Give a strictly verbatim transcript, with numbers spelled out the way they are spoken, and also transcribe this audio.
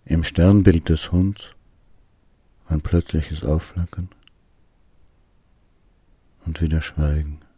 Im Sternbild des Hunds ein plötzliches Aufflackern und wieder Schweigen.